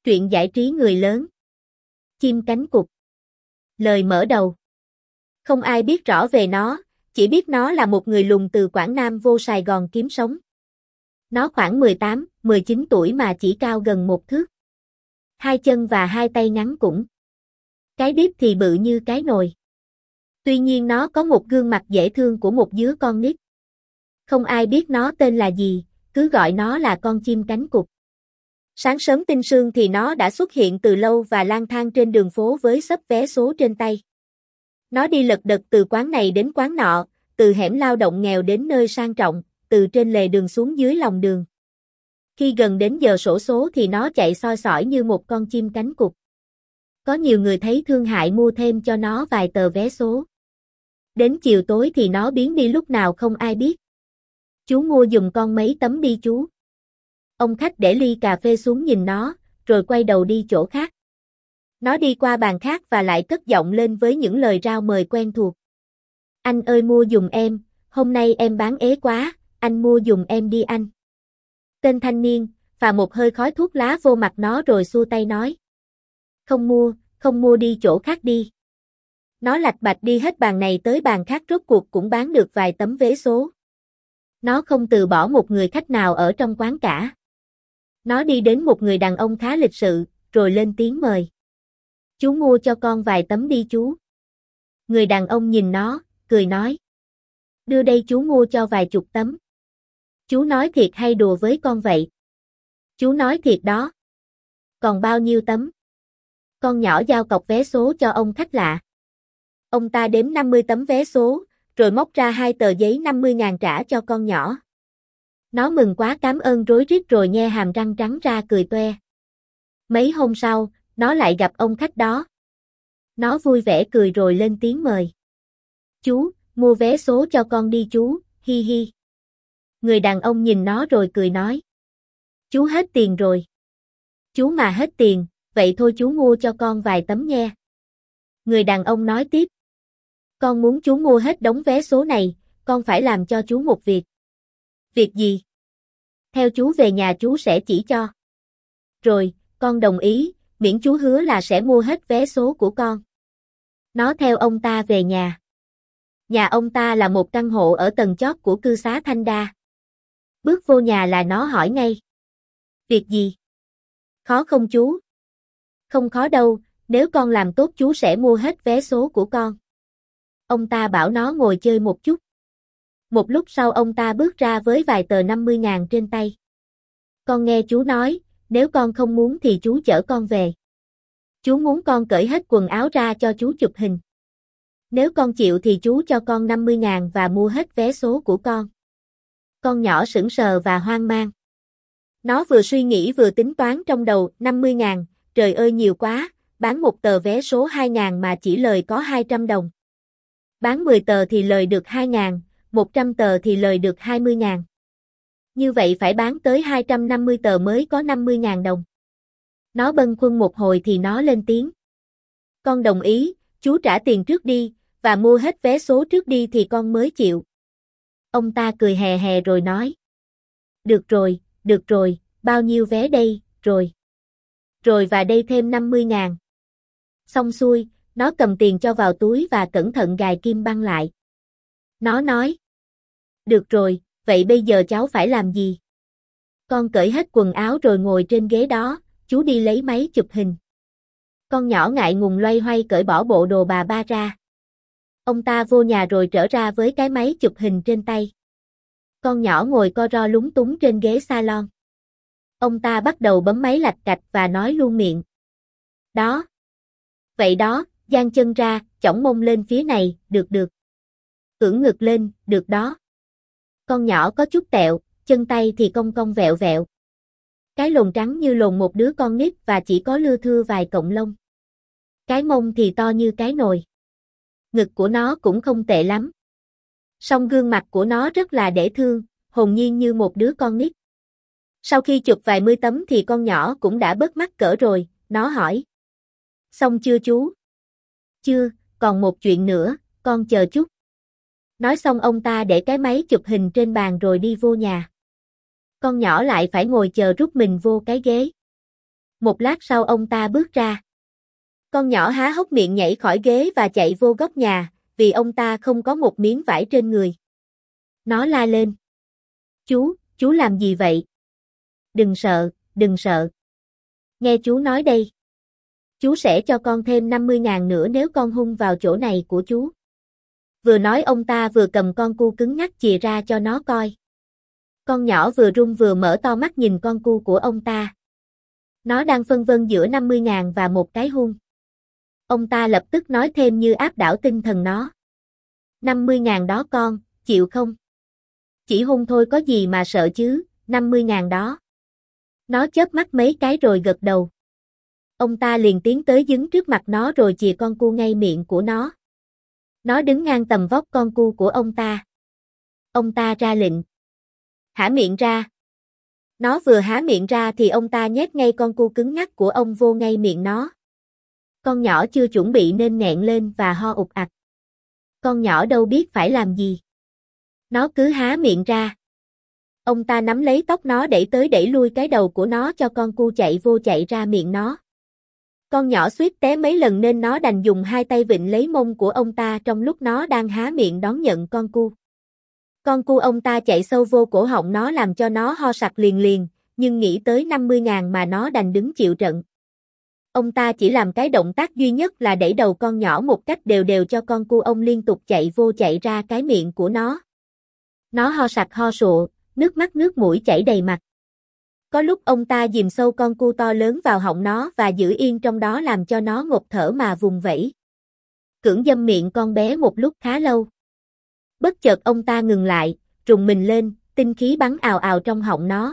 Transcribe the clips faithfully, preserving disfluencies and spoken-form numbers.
Truyện giải trí người lớn. Chim cánh cụt. Lời mở đầu. Không ai biết rõ về nó, chỉ biết nó là một người lùn từ Quảng Nam vô Sài Gòn kiếm sống. Nó khoảng mười tám, mười chín tuổi mà chỉ cao gần một thước. Hai chân và hai tay ngắn cũn. Cái đít thì bự như cái nồi. Tuy nhiên nó có một gương mặt dễ thương của một đứa con nít. Không ai biết nó tên là gì, cứ gọi nó là con chim cánh cụt. Sáng sớm tinh sương thì nó đã xuất hiện từ lâu và lang thang trên đường phố với xấp vé số trên tay. Nó đi lật đật từ quán này đến quán nọ, từ hẻm lao động nghèo đến nơi sang trọng, từ trên lề đường xuống dưới lòng đường. Khi gần đến giờ xổ số thì nó chạy soi sỏi như một con chim cánh cụt. Có nhiều người thấy thương hại mua thêm cho nó vài tờ vé số. Đến chiều tối thì nó biến đi lúc nào không ai biết. Chú mua giùm con mấy tấm đi chú. Ông khách để ly cà phê xuống nhìn nó, rồi quay đầu đi chỗ khác. Nó đi qua bàn khác và lại cất giọng lên với những lời rao mời quen thuộc. Anh ơi mua giùm em, hôm nay em bán ế quá, anh mua giùm em đi anh. Tên thanh niên, phà một hơi khói thuốc lá vô mặt nó rồi xua tay nói. Không mua, không mua đi chỗ khác đi. Nó lạch bạch đi hết bàn này tới bàn khác rốt cuộc cũng bán được vài tấm vé số. Nó không từ bỏ một người khách nào ở trong quán cả. Nó đi đến một người đàn ông khá lịch sự, rồi lên tiếng mời. Chú mua cho con vài tấm đi chú. Người đàn ông nhìn nó, cười nói. Đưa đây chú mua cho vài chục tấm. Chú nói thiệt hay đùa với con vậy? Chú nói thiệt đó. Còn bao nhiêu tấm? Con nhỏ giao cọc vé số cho ông khách lạ. Ông ta đếm năm mươi tấm vé số, rồi móc ra hai tờ giấy năm mươi ngàn trả cho con nhỏ. Nó mừng quá cảm ơn rối rít rồi nhe hàm răng trắng ra cười toe. Mấy hôm sau, nó lại gặp ông khách đó. Nó vui vẻ cười rồi lên tiếng mời. Chú, mua vé số cho con đi chú, hi hi. Người đàn ông nhìn nó rồi cười nói. Chú hết tiền rồi. Chú mà hết tiền, vậy thôi chú mua cho con vài tấm nha. Người đàn ông nói tiếp. Con muốn chú mua hết đống vé số này, con phải làm cho chú một việc. Việc gì? Theo chú về nhà chú sẽ chỉ cho. Rồi, con đồng ý, miễn chú hứa là sẽ mua hết vé số của con. Nó theo ông ta về nhà. Nhà ông ta là một căn hộ ở tầng chót của cư xá Thanh Đa. Bước vô nhà là nó hỏi ngay. Việc gì? Khó không chú? Không khó đâu, nếu con làm tốt chú sẽ mua hết vé số của con. Ông ta bảo nó ngồi chơi một chút. Một lúc sau ông ta bước ra với vài tờ năm mươi ngàn trên tay. Con nghe chú nói, nếu con không muốn thì chú chở con về. Chú muốn con cởi hết quần áo ra cho chú chụp hình. Nếu con chịu thì chú cho con năm mươi ngàn và mua hết vé số của con. Con nhỏ sững sờ và hoang mang. Nó vừa suy nghĩ vừa tính toán trong đầu, năm mươi ngàn, trời ơi nhiều quá, bán một tờ vé số hai ngàn mà chỉ lời có hai trăm đồng. Bán mười tờ thì lời được hai ngàn, một trăm tờ thì lời được hai mươi ngàn. Như vậy phải bán tới hai trăm năm mươi tờ mới có năm mươi ngàn đồng. Nó bâng khuâng một hồi thì nó lên tiếng. Con đồng ý, chú trả tiền trước đi, và mua hết vé số trước đi thì con mới chịu. Ông ta cười hè hè rồi nói. Được rồi, được rồi, bao nhiêu vé đây, rồi. Rồi và đây thêm năm mươi ngàn. Xong xuôi, nó cầm tiền cho vào túi và cẩn thận gài kim băng lại. Nó nói. Được rồi, vậy bây giờ cháu phải làm gì? Con cởi hết quần áo rồi ngồi trên ghế đó, chú đi lấy máy chụp hình. Con nhỏ ngại ngùng loay hoay cởi bỏ bộ đồ bà ba ra. Ông ta vô nhà rồi trở ra với cái máy chụp hình trên tay. Con nhỏ ngồi co ro lúng túng trên ghế salon. Ông ta bắt đầu bấm máy lạch cạch và nói luôn miệng. Đó. Vậy đó, dang chân ra, chỏng mông lên phía này, được được. Ưỡn ngực lên, được đó. Con nhỏ có chút tẹo, chân tay thì cong cong vẹo vẹo. Cái lồn trắng như lồn một đứa con nít và chỉ có lưa thưa vài cọng lông. Cái mông thì to như cái nồi. Ngực của nó cũng không tệ lắm. Song gương mặt của nó rất là dễ thương, hồn nhiên như một đứa con nít. Sau khi chụp vài mươi tấm thì con nhỏ cũng đã bớt mắc cỡ rồi, nó hỏi. Xong chưa chú? Chưa, còn một chuyện nữa, con chờ chút. Nói xong ông ta để cái máy chụp hình trên bàn rồi đi vô nhà. Con nhỏ lại phải ngồi chờ rút mình vô cái ghế. Một lát sau ông ta bước ra. Con nhỏ há hốc miệng nhảy khỏi ghế và chạy vô góc nhà, vì ông ta không có một miếng vải trên người. Nó la lên. Chú, chú làm gì vậy? Đừng sợ, đừng sợ. Nghe chú nói đây. Chú sẽ cho con thêm năm mươi ngàn nữa nếu con hung vào chỗ này của chú. Vừa nói ông ta vừa cầm con cu cứng ngắc chìa ra cho nó coi. Con nhỏ vừa run vừa mở to mắt nhìn con cu của ông ta. Nó đang phân vân giữa năm mươi ngàn và một cái hung. Ông ta lập tức nói thêm như áp đảo tinh thần nó. năm mươi ngàn đó con, chịu không? Chỉ hung thôi có gì mà sợ chứ, năm mươi ngàn đó. Nó chớp mắt mấy cái rồi gật đầu. Ông ta liền tiến tới đứng trước mặt nó rồi chìa con cu ngay miệng của nó. Nó đứng ngang tầm vóc con cu của ông ta. Ông ta ra lệnh. Há miệng ra. Nó vừa há miệng ra thì ông ta nhét ngay con cu cứng ngắc của ông vô ngay miệng nó. Con nhỏ chưa chuẩn bị nên nghẹn lên và ho ục ạch. Con nhỏ đâu biết phải làm gì. Nó cứ há miệng ra. Ông ta nắm lấy tóc nó đẩy tới đẩy lui cái đầu của nó cho con cu chạy vô chạy ra miệng nó. Con nhỏ suýt té mấy lần nên nó đành dùng hai tay vịn lấy mông của ông ta trong lúc nó đang há miệng đón nhận con cu. Con cu ông ta chạy sâu vô cổ họng nó làm cho nó ho sặc liền liền, nhưng nghĩ tới năm mươi ngàn mà nó đành đứng chịu trận. Ông ta chỉ làm cái động tác duy nhất là đẩy đầu con nhỏ một cách đều đều cho con cu ông liên tục chạy vô chạy ra cái miệng của nó. Nó ho sặc ho sụa, nước mắt nước mũi chảy đầy mặt. Có lúc ông ta dìm sâu con cu to lớn vào họng nó và giữ yên trong đó làm cho nó ngộp thở mà vùng vẫy. Cưỡng dâm miệng con bé một lúc khá lâu. Bất chợt ông ta ngừng lại, rùng mình lên, tinh khí bắn ào ào trong họng nó.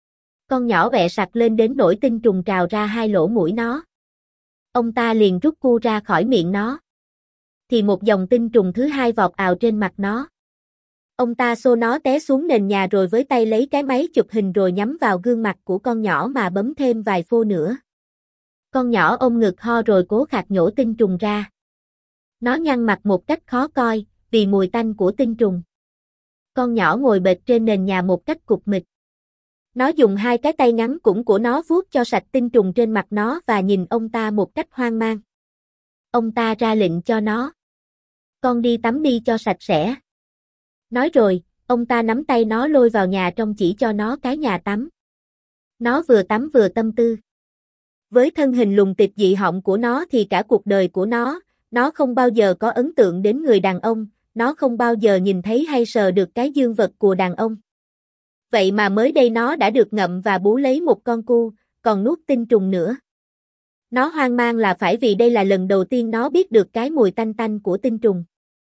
Con nhỏ ọe sặc lên đến nỗi tinh trùng trào ra hai lỗ mũi nó. Ông ta liền rút cu ra khỏi miệng nó. Thì một dòng tinh trùng thứ hai vọt ào trên mặt nó. Ông ta xô nó té xuống nền nhà rồi với tay lấy cái máy chụp hình rồi nhắm vào gương mặt của con nhỏ mà bấm thêm vài phô nữa. Con nhỏ ôm ngực ho rồi cố khạc nhổ tinh trùng ra. Nó nhăn mặt một cách khó coi, vì mùi tanh của tinh trùng. Con nhỏ ngồi bệt trên nền nhà một cách cục mịch. Nó dùng hai cái tay ngắn cũn của nó vuốt cho sạch tinh trùng trên mặt nó và nhìn ông ta một cách hoang mang. Ông ta ra lệnh cho nó. Con đi tắm đi cho sạch sẽ. Nói rồi, ông ta nắm tay nó lôi vào nhà trong chỉ cho nó cái nhà tắm. Nó vừa tắm vừa tâm tư. Với thân hình lùng tịch dị họng của nó thì cả cuộc đời của nó, nó không bao giờ có ấn tượng đến người đàn ông, nó không bao giờ nhìn thấy hay sờ được cái dương vật của đàn ông. Vậy mà mới đây nó đã được ngậm và bú lấy một con cu, còn nuốt tinh trùng nữa. Nó hoang mang là phải vì đây là lần đầu tiên nó biết được cái mùi tanh tanh của tinh trùng.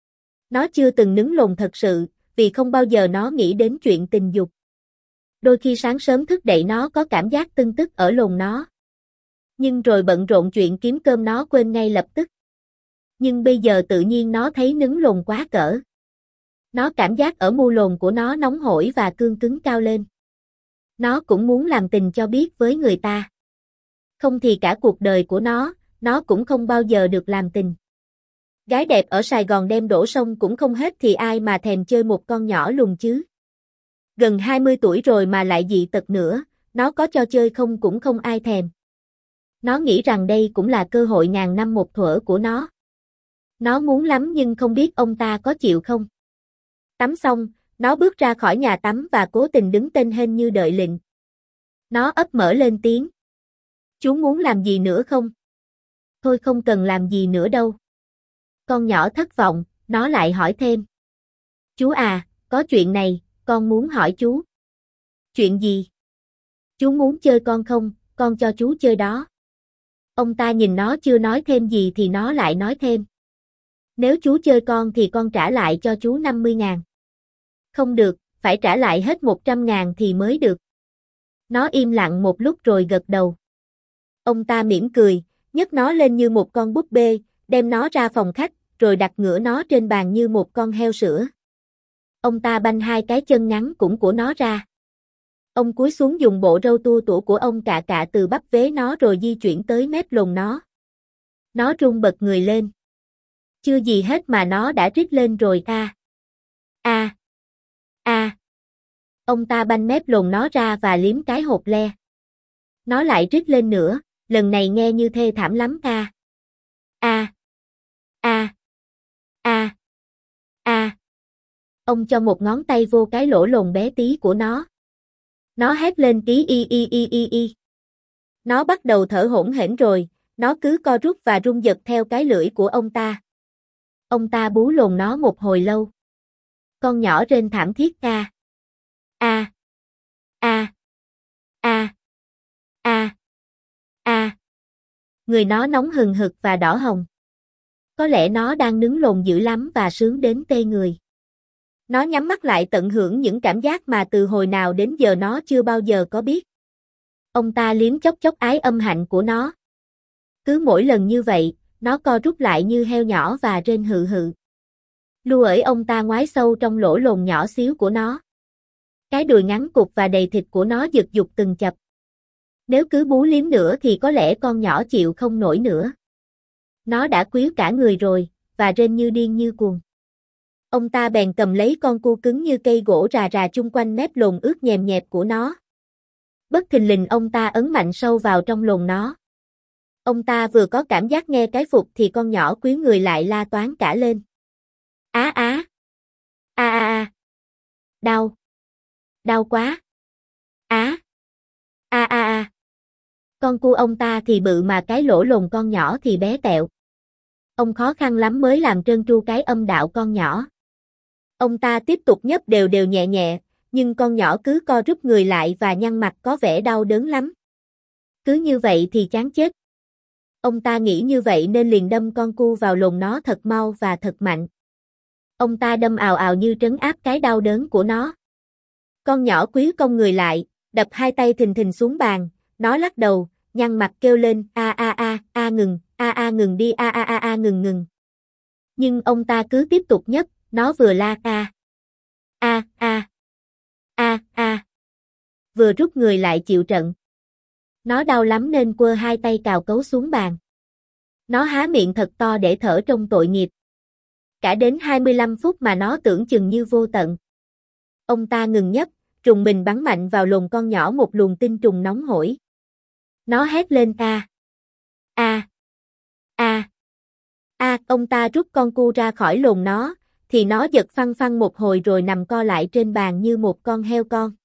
Nó chưa từng nứng lồn thật sự, vì không bao giờ nó nghĩ đến chuyện tình dục. Đôi khi sáng sớm thức dậy nó có cảm giác tưng tức ở lồn nó. Nhưng rồi bận rộn chuyện kiếm cơm nó quên ngay lập tức. Nhưng bây giờ tự nhiên nó thấy nứng lồn quá cỡ. Nó cảm giác ở mu lồn của nó nóng hổi và cương cứng cao lên. Nó cũng muốn làm tình cho biết với người ta. Không thì cả cuộc đời của nó, nó cũng không bao giờ được làm tình. Gái đẹp ở Sài Gòn đem đổ sông cũng không hết thì ai mà thèm chơi một con nhỏ lùn chứ. Gần hai mươi tuổi rồi mà lại dị tật nữa, nó có cho chơi không cũng không ai thèm. Nó nghĩ rằng đây cũng là cơ hội ngàn năm một thuở của nó. Nó muốn lắm nhưng không biết ông ta có chịu không. Tắm xong, nó bước ra khỏi nhà tắm và cố tình đứng tên hên như đợi lệnh. Nó ấp mở lên tiếng. Chú muốn làm gì nữa không? Thôi không cần làm gì nữa đâu. Con nhỏ thất vọng, nó lại hỏi thêm. Chú à, có chuyện này, con muốn hỏi chú. Chuyện gì? Chú muốn chơi con không, con cho chú chơi đó. Ông ta nhìn nó chưa nói thêm gì thì nó lại nói thêm. Nếu chú chơi con thì con trả lại cho chú năm mươi ngàn. Không được, phải trả lại hết một trăm ngàn thì mới được. Nó im lặng một lúc rồi gật đầu. Ông ta mỉm cười, nhấc nó lên như một con búp bê, đem nó ra phòng khách, rồi đặt ngửa nó trên bàn như một con heo sữa. Ông ta banh hai cái chân ngắn cũn của nó ra. Ông cúi xuống dùng bộ râu tua tủa của ông cạ cạ từ bắp vế nó rồi di chuyển tới mép lồn nó. Nó run bật người lên. Chưa gì hết mà nó đã rít lên rồi a. A. A. Ông ta banh mép lồn nó ra và liếm cái hột le. Nó lại rít lên nữa, lần này nghe như thê thảm lắm a. A. A. A. A. Ông cho một ngón tay vô cái lỗ lồn bé tí của nó. Nó hét lên tí y y y y y. Nó bắt đầu thở hổn hển rồi, nó cứ co rút và rung giật theo cái lưỡi của ông ta. Ông ta bú lồn nó một hồi lâu. Con nhỏ rên thảm thiết a. A. A. A. A. A. Người nó nóng hừng hực và đỏ hồng. Có lẽ nó đang nướng lồn dữ lắm và sướng đến tê người. Nó nhắm mắt lại tận hưởng những cảm giác mà từ hồi nào đến giờ nó chưa bao giờ có biết. Ông ta liếm chốc chốc ái âm hạnh của nó. Cứ mỗi lần như vậy, nó co rút lại như heo nhỏ và rên hự hự. Lu ởi ông ta ngoái sâu trong lỗ lồn nhỏ xíu của nó. Cái đùi ngắn cụt và đầy thịt của nó giật giục từng chập. Nếu cứ bú liếm nữa thì có lẽ con nhỏ chịu không nổi nữa. Nó đã quýu cả người rồi, và rên như điên như cuồng. Ông ta bèn cầm lấy con cu cứng như cây gỗ rà rà chung quanh mép lồn ướt nhèm nhẹp của nó. Bất thình lình ông ta ấn mạnh sâu vào trong lồn nó. Ông ta vừa có cảm giác nghe cái phục thì con nhỏ quýu người lại la toáng cả lên. Á á! A a a! Đau! Đau quá! Á! A a a! Con cu ông ta thì bự mà cái lỗ lồn con nhỏ thì bé tẹo. Ông khó khăn lắm mới làm trơn tru cái âm đạo con nhỏ. Ông ta tiếp tục nhấp đều đều nhẹ nhẹ, nhưng con nhỏ cứ co rút người lại và nhăn mặt có vẻ đau đớn lắm. Cứ như vậy thì chán chết. Ông ta nghĩ như vậy nên liền đâm con cu vào lồn nó thật mau và thật mạnh. Ông ta đâm ào ào như trấn áp cái đau đớn của nó. Con nhỏ quýu cong người lại, đập hai tay thình thình xuống bàn, nó lắc đầu, nhăn mặt kêu lên a a a, a ngừng, a a ngừng đi a a a a ngừng ngừng. Nhưng ông ta cứ tiếp tục nhấp, nó vừa la a a a a a, vừa rút người lại chịu trận. Nó đau lắm nên quơ hai tay cào cấu xuống bàn. Nó há miệng thật to để thở trong tội nghiệp. Cả đến hai mươi lăm phút mà nó tưởng chừng như vô tận. Ông ta ngừng nhấp, trùng mình bắn mạnh vào lồn con nhỏ một luồng tinh trùng nóng hổi. Nó hét lên a a a a, ông ta rút con cu ra khỏi lồn nó, thì nó giật phăng phăng một hồi rồi nằm co lại trên bàn như một con heo con.